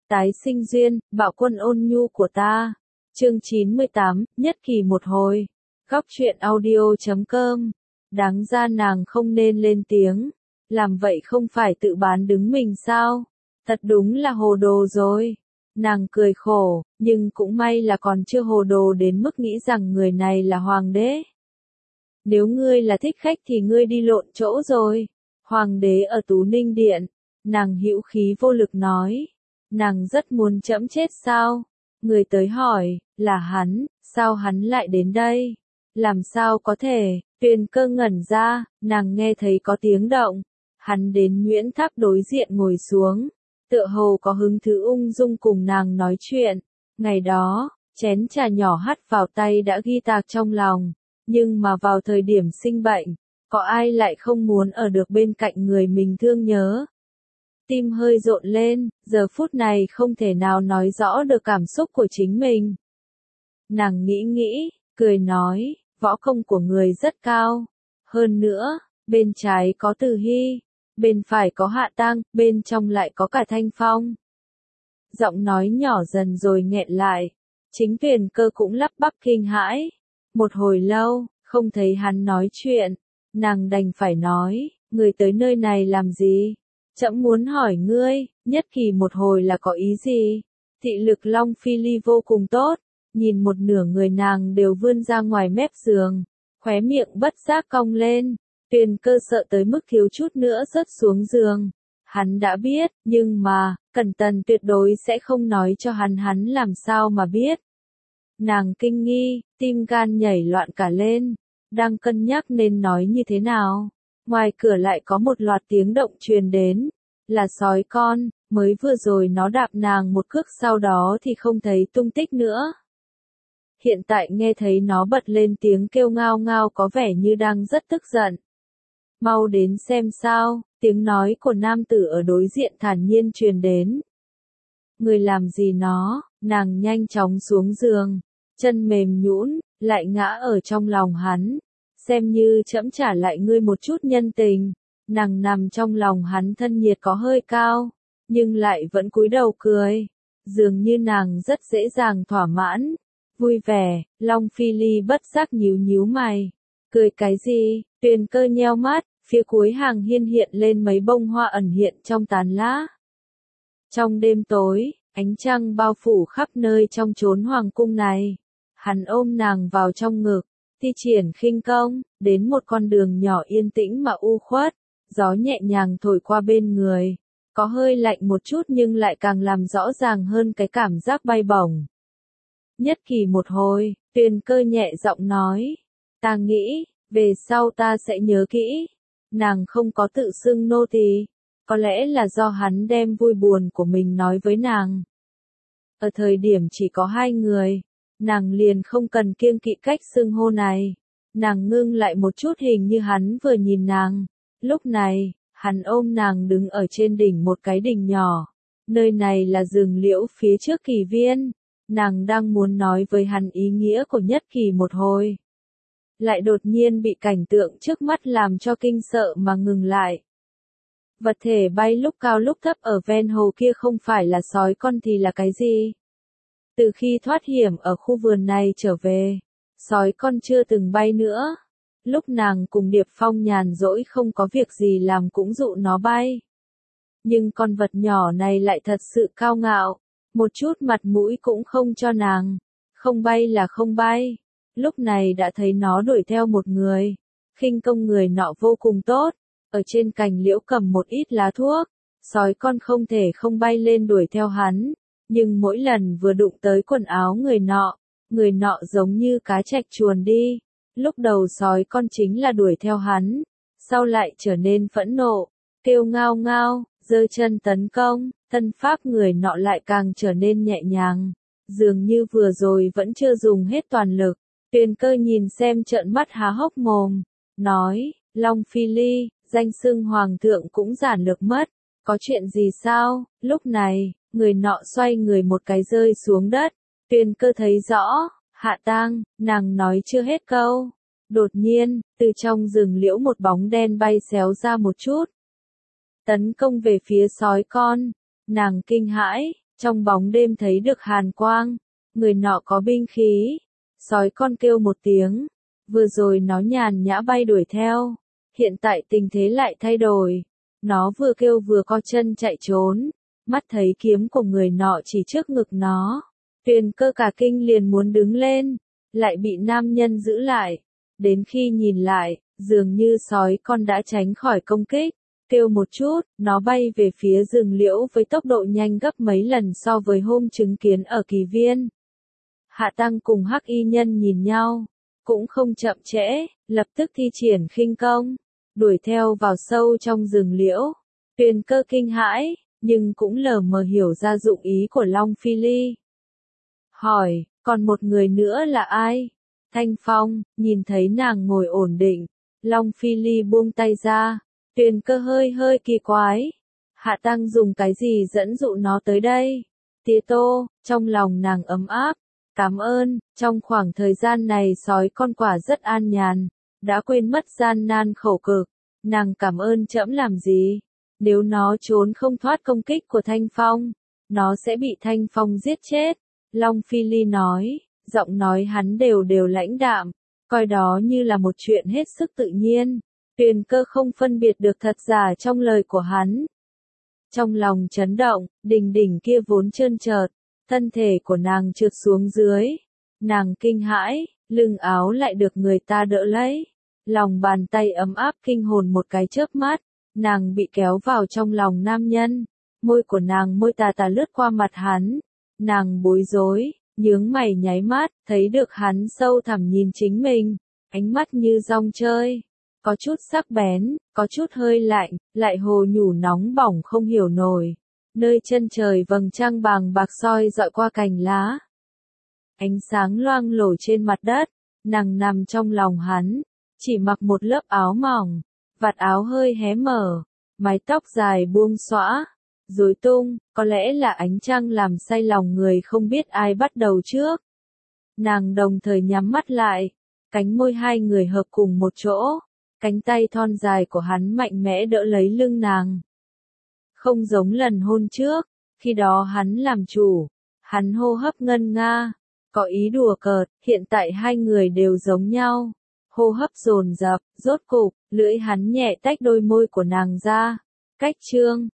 Tái sinh duyên, bạo quân ôn nhu của ta. Chương 98, nhất kỳ một hồi. Góc truyện audio.com. Đáng ra nàng không nên lên tiếng. Làm vậy không phải tự bán đứng mình sao? Thật đúng là hồ đồ rồi. Nàng cười khổ, nhưng cũng may là còn chưa hồ đồ đến mức nghĩ rằng người này là hoàng đế. Nếu ngươi là thích khách thì ngươi đi lộn chỗ rồi. Hoàng đế ở Tú Ninh Điện. Nàng hữu khí vô lực nói. Nàng rất muốn trẫm chết sao? Người tới hỏi, là hắn, sao hắn lại đến đây? Làm sao có thể? Tuyền Cơ ngẩn ra, nàng nghe thấy có tiếng động. Hắn đến Nguyễn Tháp đối diện ngồi xuống. Tựa hồ có hứng thú ung dung cùng nàng nói chuyện. Ngày đó, chén trà nhỏ hắt vào tay đã ghi tạc trong lòng. Nhưng mà vào thời điểm sinh bệnh, có ai lại không muốn ở được bên cạnh người mình thương nhớ? Tim hơi rộn lên, giờ phút này không thể nào nói rõ được cảm xúc của chính mình. Nàng nghĩ, cười nói, võ công của người rất cao. Hơn nữa, bên trái có Từ Hy, bên phải có Hạ Tang, bên trong lại có cả Thanh Phong. Giọng nói nhỏ dần rồi nghẹn lại. Chính Tuyền Cơ cũng lắp bắp kinh hãi. Một hồi lâu, không thấy hắn nói chuyện. Nàng đành phải nói, người tới nơi này làm gì? Trẫm muốn hỏi ngươi, nhất kỳ một hồi là có ý gì? Thị lực Long Phi Ly vô cùng tốt, nhìn một nửa người nàng đều vươn ra ngoài mép giường, khóe miệng bất giác cong lên. Tuyền Cơ sợ tới mức thiếu chút nữa rớt xuống giường. Hắn đã biết, nhưng mà, Cẩn Tần tuyệt đối sẽ không nói cho hắn làm sao mà biết. Nàng kinh nghi, tim gan nhảy loạn cả lên, đang cân nhắc nên nói như thế nào. Ngoài cửa lại có một loạt tiếng động truyền đến, là sói con, mới vừa rồi nó đạp nàng một cước sau đó thì không thấy tung tích nữa. Hiện tại nghe thấy nó bật lên tiếng kêu ngao ngao có vẻ như đang rất tức giận. Mau đến xem sao, tiếng nói của nam tử ở đối diện thản nhiên truyền đến. Người làm gì nó, nàng nhanh chóng xuống giường, chân mềm nhũn, lại ngã ở trong lòng hắn. Xem như trẫm trả lại ngươi một chút nhân tình. Nàng nằm trong lòng hắn thân nhiệt có hơi cao, nhưng lại vẫn cúi đầu cười. Dường như nàng rất dễ dàng thỏa mãn, vui vẻ. Long Phi Ly bất giác nhíu mày. Cười cái gì? Tuyền Cơ nheo mắt, phía cuối hàng hiên hiện lên mấy bông hoa ẩn hiện trong tán lá. Trong đêm tối, ánh trăng bao phủ khắp nơi trong chốn hoàng cung này. Hắn ôm nàng vào trong ngực, thi triển khinh công, đến một con đường nhỏ yên tĩnh mà u khuất, gió nhẹ nhàng thổi qua bên người, có hơi lạnh một chút nhưng lại càng làm rõ ràng hơn cái cảm giác bay bổng. Nhất kỳ một hồi, Tuyền Cơ nhẹ giọng nói, ta nghĩ, về sau ta sẽ nhớ kỹ. Nàng không có tự xưng nô tỳ, có lẽ là do hắn đem vui buồn của mình nói với nàng. Ở thời điểm chỉ có hai người, nàng liền không cần kiêng kỵ cách xưng hô này. Nàng ngưng lại một chút hình như hắn vừa nhìn nàng. Lúc này, hắn ôm nàng đứng ở trên đỉnh một cái đỉnh nhỏ. Nơi này là rừng liễu phía trước kỳ viên. Nàng đang muốn nói với hắn ý nghĩa của nhất kỳ một hồi. Lại đột nhiên bị cảnh tượng trước mắt làm cho kinh sợ mà ngừng lại. Vật thể bay lúc cao lúc thấp ở ven hồ kia không phải là sói con thì là cái gì? Từ khi thoát hiểm ở khu vườn này trở về, sói con chưa từng bay nữa. Lúc nàng cùng Điệp Phong nhàn rỗi không có việc gì làm cũng dụ nó bay. Nhưng con vật nhỏ này lại thật sự cao ngạo, một chút mặt mũi cũng không cho nàng. Không bay là không bay. Lúc này đã thấy nó đuổi theo một người. Khinh công người nọ vô cùng tốt. Ở trên cành liễu cầm một ít lá thuốc. Sói con không thể không bay lên đuổi theo hắn. Nhưng mỗi lần vừa đụng tới quần áo người nọ giống như cá trạch chuồn đi. Lúc đầu sói con chính là đuổi theo hắn. Sau lại trở nên phẫn nộ. Kêu ngao ngao, giơ chân tấn công. Thân pháp người nọ lại càng trở nên nhẹ nhàng. Dường như vừa rồi vẫn chưa dùng hết toàn lực. Tuyền Cơ nhìn xem trợn mắt há hốc mồm. Nói, Long Phi Ly, danh xưng hoàng thượng cũng giản lược mất. Có chuyện gì sao? Lúc này, người nọ xoay người một cái rơi xuống đất. Tuyền Cơ thấy rõ, Hạ Tang, nàng nói chưa hết câu. Đột nhiên, từ trong rừng liễu một bóng đen bay xéo ra một chút. Tấn công về phía sói con. Nàng kinh hãi, Trong bóng đêm thấy được hàn quang, người nọ có binh khí. Sói con kêu một tiếng, vừa rồi nó nhàn nhã bay đuổi theo, hiện tại tình thế lại thay đổi. Nó vừa kêu vừa co chân chạy trốn, mắt thấy kiếm của người nọ chỉ trước ngực nó. Tuyền Cơ cả kinh liền muốn đứng lên, lại bị nam nhân giữ lại. Đến khi nhìn lại, dường như sói con đã tránh khỏi công kích. Kêu một chút, nó bay về phía rừng liễu với tốc độ nhanh gấp mấy lần so với hôm chứng kiến ở kỳ viên. Hạ Tăng cùng Hắc Y Nhân nhìn nhau, cũng không chậm trễ, lập tức thi triển khinh công, đuổi theo vào sâu trong rừng liễu. Tuyền Cơ kinh hãi, nhưng cũng lờ mờ hiểu ra dụng ý của Long Phi Ly. Hỏi, còn một người nữa là ai? Thanh Phong, nhìn thấy nàng ngồi ổn định, Long Phi Ly buông tay ra. Tuyền Cơ hơi kỳ quái. Hạ Tăng dùng cái gì dẫn dụ nó tới đây? Tía Tô, trong lòng nàng ấm áp. Cảm ơn, trong khoảng thời gian này sói con quả rất an nhàn, đã quên mất gian nan khổ cực. Nàng cảm ơn trẫm làm gì? Nếu nó trốn không thoát công kích của Thanh Phong, nó sẽ bị Thanh Phong giết chết. Long Phi Ly nói, giọng nói hắn đều lãnh đạm, coi đó như là một chuyện hết sức tự nhiên. Tuyền Cơ không phân biệt được thật giả trong lời của hắn. Trong lòng chấn động, đỉnh kia vốn trơn trượt, thân thể của nàng trượt xuống dưới. Nàng kinh hãi, lưng áo lại được người ta đỡ lấy. Lòng bàn tay ấm áp kinh hồn một cái chớp mắt, nàng bị kéo vào trong lòng nam nhân. Môi của nàng môi tà lướt qua mặt hắn. Nàng bối rối, nhướng mày nháy mắt, thấy được hắn sâu thẳm nhìn chính mình, ánh mắt như dong chơi. Có chút sắc bén, có chút hơi lạnh, lại hồ nhủ nóng bỏng không hiểu nổi. Nơi chân trời vầng trăng bàng bạc soi dọi qua cành lá. Ánh sáng loang lổ trên mặt đất, nàng nằm trong lòng hắn, chỉ mặc một lớp áo mỏng, vạt áo hơi hé mở, mái tóc dài buông xõa, rối tung, có lẽ là ánh trăng làm say lòng người không biết ai bắt đầu trước. Nàng đồng thời nhắm mắt lại, cánh môi hai người hợp cùng một chỗ. Cánh tay thon dài của hắn mạnh mẽ đỡ lấy lưng nàng. Không giống lần hôn trước, khi đó hắn làm chủ, hắn hô hấp ngân nga, có ý đùa cợt, hiện tại hai người đều giống nhau. Hô hấp dồn dập, rốt cục, lưỡi hắn nhẹ tách đôi môi của nàng ra. Cách chương